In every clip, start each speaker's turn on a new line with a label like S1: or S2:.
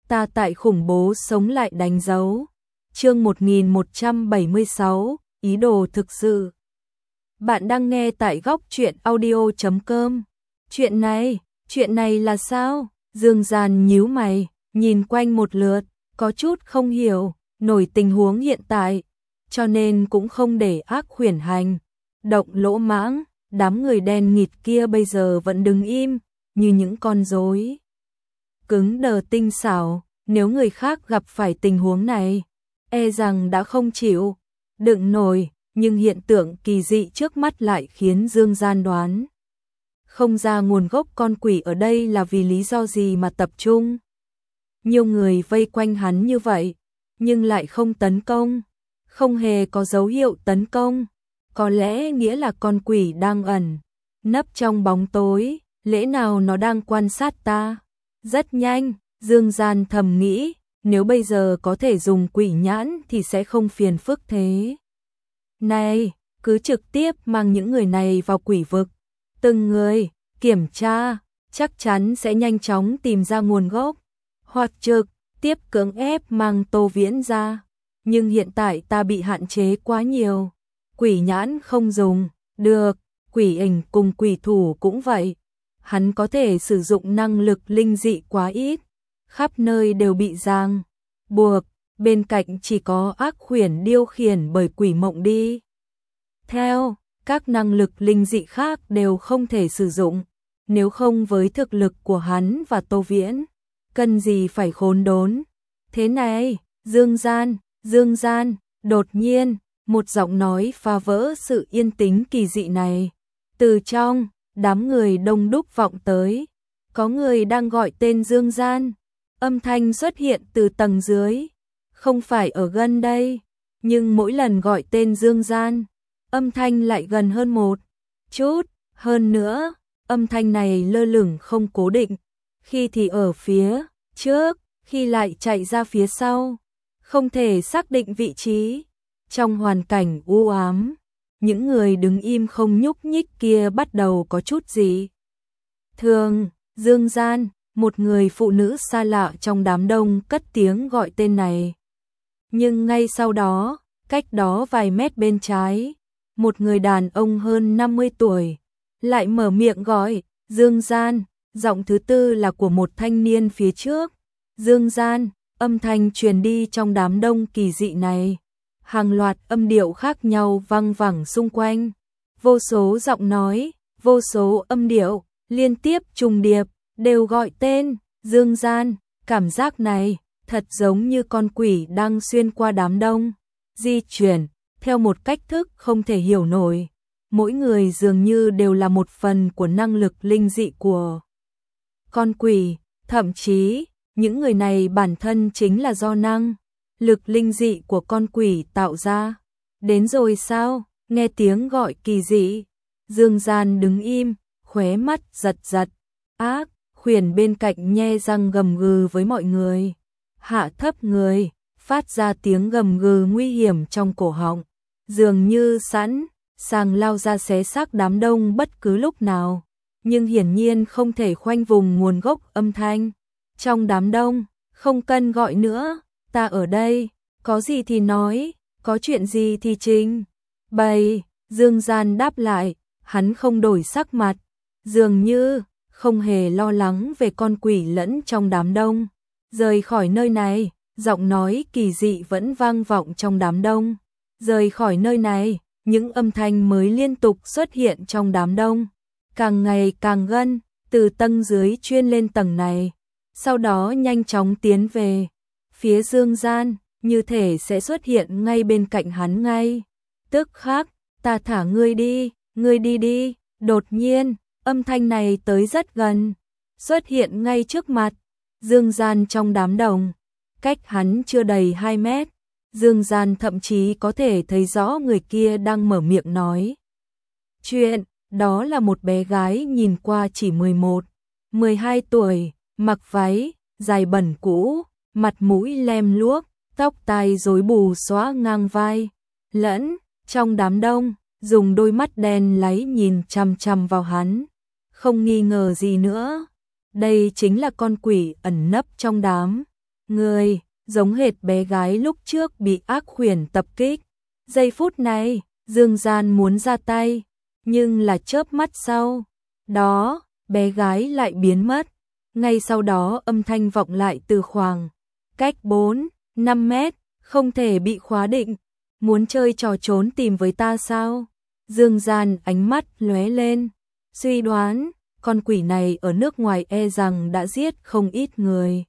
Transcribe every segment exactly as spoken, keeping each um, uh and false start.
S1: ta tại khủng bố sống lại đánh dấu. Chương một nghìn một trăm bảy mươi sáu, ý đồ thực sự. Bạn đang nghe tại góc truyện audio chấm com. Chuyện này, chuyện này là sao? Dương Gian nhíu mày, nhìn quanh một lượt, có chút không hiểu nổi tình huống hiện tại, cho nên cũng không để ác khuyển hành động lỗ mãng. Đám người đen nghịt kia bây giờ vẫn đứng im như những con rối cứng đờ tinh xảo, nếu người khác gặp phải tình huống này, e rằng đã không chịu đựng nổi, nhưng hiện tượng kỳ dị trước mắt lại khiến Dương Gian đoán không ra nguồn gốc con quỷ ở đây là vì lý do gì mà tập trung nhiều người vây quanh hắn như vậy, nhưng lại không tấn công, không hề có dấu hiệu tấn công. Có lẽ nghĩa là con quỷ đang ẩn nấp trong bóng tối, lẽ nào nó đang quan sát ta? Rất nhanh, Dương Gian thầm nghĩ, nếu bây giờ có thể dùng quỷ nhãn thì sẽ không phiền phức thế. Này, cứ trực tiếp mang những người này vào quỷ vực, từng người kiểm tra, chắc chắn sẽ nhanh chóng tìm ra nguồn gốc, hoặc trực tiếp cưỡng ép mang Tô Viễn ra. Nhưng hiện tại ta bị hạn chế quá nhiều, quỷ nhãn không dùng được, quỷ ảnh cùng quỷ thủ cũng vậy. Hắn có thể sử dụng năng lực linh dị quá ít, khắp nơi đều bị giang buộc, bên cạnh chỉ có ác khuyển điều khiển bởi quỷ mộng đi theo, các năng lực linh dị khác đều không thể sử dụng, nếu không với thực lực của hắn và Tô Viễn, cần gì phải khốn đốn. Thế này, Dương Gian, Dương Gian, đột nhiên, một giọng nói phá vỡ sự yên tĩnh kỳ dị này. Từ trong đám người đông đúc vọng tới, có người đang gọi tên Dương Gian. Âm thanh xuất hiện từ tầng dưới, không phải ở gần đây, nhưng mỗi lần gọi tên Dương Gian, âm thanh lại gần hơn một chút. Hơn nữa, âm thanh này lơ lửng không cố định, khi thì ở phía trước, khi lại chạy ra phía sau, không thể xác định vị trí. Trong hoàn cảnh u ám, những người đứng im không nhúc nhích kia bắt đầu có chút gì thường. Dương Gian, một người phụ nữ xa lạ trong đám đông cất tiếng gọi tên này. Nhưng ngay sau đó, cách đó vài mét bên trái, một người đàn ông hơn năm mươi tuổi lại mở miệng gọi Dương Gian. Giọng thứ tư là của một thanh niên phía trước. Dương Gian, âm thanh truyền đi trong đám đông kỳ dị này. Hàng loạt âm điệu khác nhau vang vẳng xung quanh, vô số giọng nói, vô số âm điệu liên tiếp trùng điệp đều gọi tên Dương Gian. Cảm giác này thật giống như con quỷ đang xuyên qua đám đông, di chuyển theo một cách thức không thể hiểu nổi. Mỗi người dường như đều là một phần của năng lực linh dị của con quỷ, thậm chí những người này bản thân chính là do năng lực linh dị của con quỷ tạo ra. Đến rồi sao? Nghe tiếng gọi kỳ dị, Dương Gian đứng im, khóe mắt giật giật. Ác khuyển bên cạnh nhe răng gầm gừ với mọi người, hạ thấp người, phát ra tiếng gầm gừ nguy hiểm trong cổ họng, dường như sẵn sàng lao ra xé xác đám đông bất cứ lúc nào, nhưng hiển nhiên không thể khoanh vùng nguồn gốc âm thanh. Trong đám đông, không cần gọi nữa, ta ở đây, có gì thì nói, có chuyện gì thì trình bày. Dương Gian đáp lại, hắn không đổi sắc mặt, dường như không hề lo lắng về con quỷ lẫn trong đám đông. Rời khỏi nơi này, giọng nói kỳ dị vẫn vang vọng trong đám đông. Rời khỏi nơi này, những âm thanh mới liên tục xuất hiện trong đám đông, càng ngày càng gần, từ tầng dưới chuyên lên tầng này, sau đó nhanh chóng tiến về phía Dương Gian, như thể sẽ xuất hiện ngay bên cạnh hắn ngay tức khắc. Ta thả ngươi đi, ngươi đi đi. Đột nhiên, âm thanh này tới rất gần, xuất hiện ngay trước mặt Dương Gian trong đám đông, cách hắn chưa đầy hai mét. Dương Gian thậm chí có thể thấy rõ người kia đang mở miệng nói chuyện. Đó là một bé gái nhìn qua chỉ mười một, mười hai tuổi, mặc váy dài bẩn cũ, mặt mũi lem luốc, tóc tai rối bù xõa ngang vai, lẫn trong đám đông, dùng đôi mắt đen láy nhìn chằm chằm vào hắn. Không nghi ngờ gì nữa, đây chính là con quỷ ẩn nấp trong đám Người, giống hệt bé gái lúc trước bị ác khuyển tập kích. Giây phút này, Dương Gian muốn ra tay, nhưng là chớp mắt sau. Đó, bé gái lại biến mất. Ngay sau đó âm thanh vọng lại từ khoảng cách bốn, năm mét, không thể bị khóa định. Muốn chơi trò trốn tìm với ta sao? Dương Gian ánh mắt lóe lên, suy đoán, con quỷ này ở nước ngoài e rằng đã giết không ít người.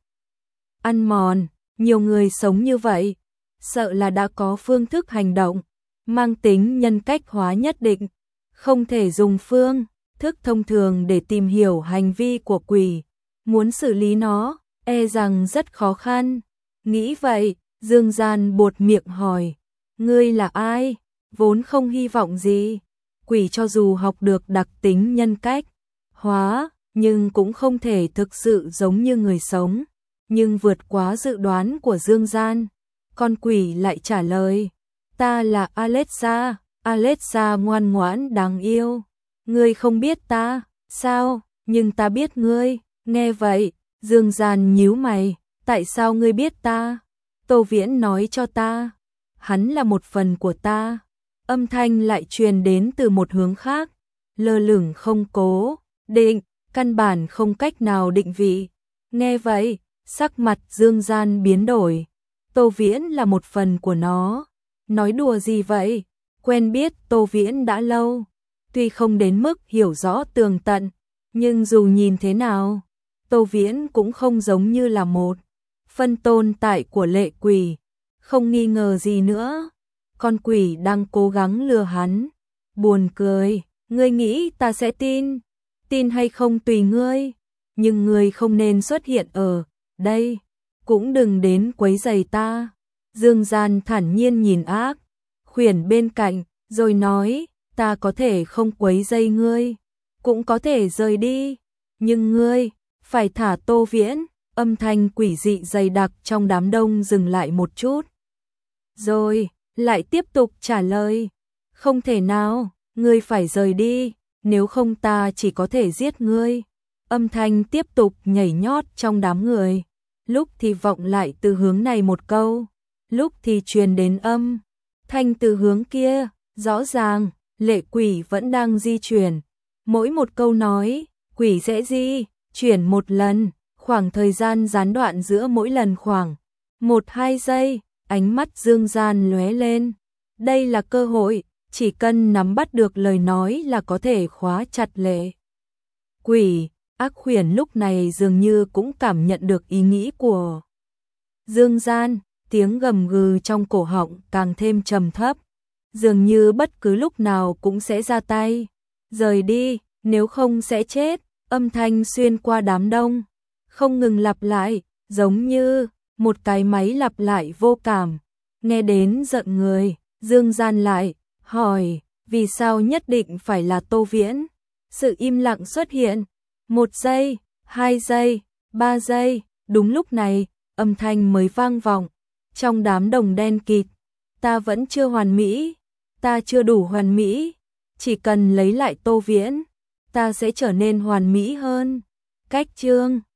S1: Ăn mòn, nhiều người sống như vậy, sợ là đã có phương thức hành động, mang tính nhân cách hóa nhất định, không thể dùng phương thức thông thường để tìm hiểu hành vi của quỷ. Muốn xử lý nó, e rằng rất khó khăn. Nghĩ vậy, Dương Gian buột miệng hỏi, ngươi là ai? Vốn không hy vọng gì. Quỷ cho dù học được đặc tính nhân cách hóa, nhưng cũng không thể thực sự giống như người sống. Nhưng vượt quá dự đoán của Dương Gian, con quỷ lại trả lời, ta là Alexa, Alexa ngoan ngoãn đáng yêu. Ngươi không biết ta, sao? Nhưng ta biết ngươi. Nghe vậy, Dương Gian nhíu mày, tại sao ngươi biết ta? Tô Viễn nói cho ta, hắn là một phần của ta. Âm thanh lại truyền đến từ một hướng khác, lơ lửng không cố định, căn bản không cách nào định vị. Nghe vậy, sắc mặt Dương Gian biến đổi. Tô Viễn là một phần của nó. Nói đùa gì vậy? Quen biết Tô Viễn đã lâu, tuy không đến mức hiểu rõ tường tận, nhưng dù nhìn thế nào, Tô Viễn cũng không giống như là một phân tồn tại của lệ quỷ. Không nghi ngờ gì nữa, con quỷ đang cố gắng lừa hắn. Buồn cười, ngươi nghĩ ta sẽ tin? Tin hay không tùy ngươi, nhưng ngươi không nên xuất hiện ở đây, cũng đừng đến quấy rầy ta. Dương Gian thản nhiên nhìn ác khuyển bên cạnh, rồi nói, ta có thể không quấy rầy ngươi, cũng có thể rời đi, nhưng ngươi phải thả Tô Viễn. Âm thanh quỷ dị dày đặc trong đám đông dừng lại một chút, rồi lại tiếp tục trả lời, không thể nào, ngươi phải rời đi, nếu không ta chỉ có thể giết ngươi. Âm thanh tiếp tục nhảy nhót trong đám người, lúc thì vọng lại từ hướng này một câu, lúc thì truyền đến âm thanh từ hướng kia. Rõ ràng, lệ quỷ vẫn đang di chuyển, mỗi một câu nói, quỷ sẽ di chuyển một lần, khoảng thời gian gián đoạn giữa mỗi lần khoảng một hai giây. Ánh mắt Dương Gian lóe lên, đây là cơ hội, chỉ cần nắm bắt được lời nói là có thể khóa chặt lệ quỷ. Ác khuyển lúc này dường như cũng cảm nhận được ý nghĩ của Dương Gian, tiếng gầm gừ trong cổ họng càng thêm trầm thấp, dường như bất cứ lúc nào cũng sẽ ra tay. Rời đi, nếu không sẽ chết. Âm thanh xuyên qua đám đông, không ngừng lặp lại, giống như một cái máy lặp lại vô cảm, nghe đến giận người. Dương Gian lại hỏi, vì sao nhất định phải là Tô Viễn? Sự im lặng xuất hiện, một giây, hai giây, ba giây, đúng lúc này, âm thanh mới vang vọng, trong đám đồng đen kịt, ta vẫn chưa hoàn mỹ, ta chưa đủ hoàn mỹ, chỉ cần lấy lại Tô Viễn, ta sẽ trở nên hoàn mỹ hơn. Cách chương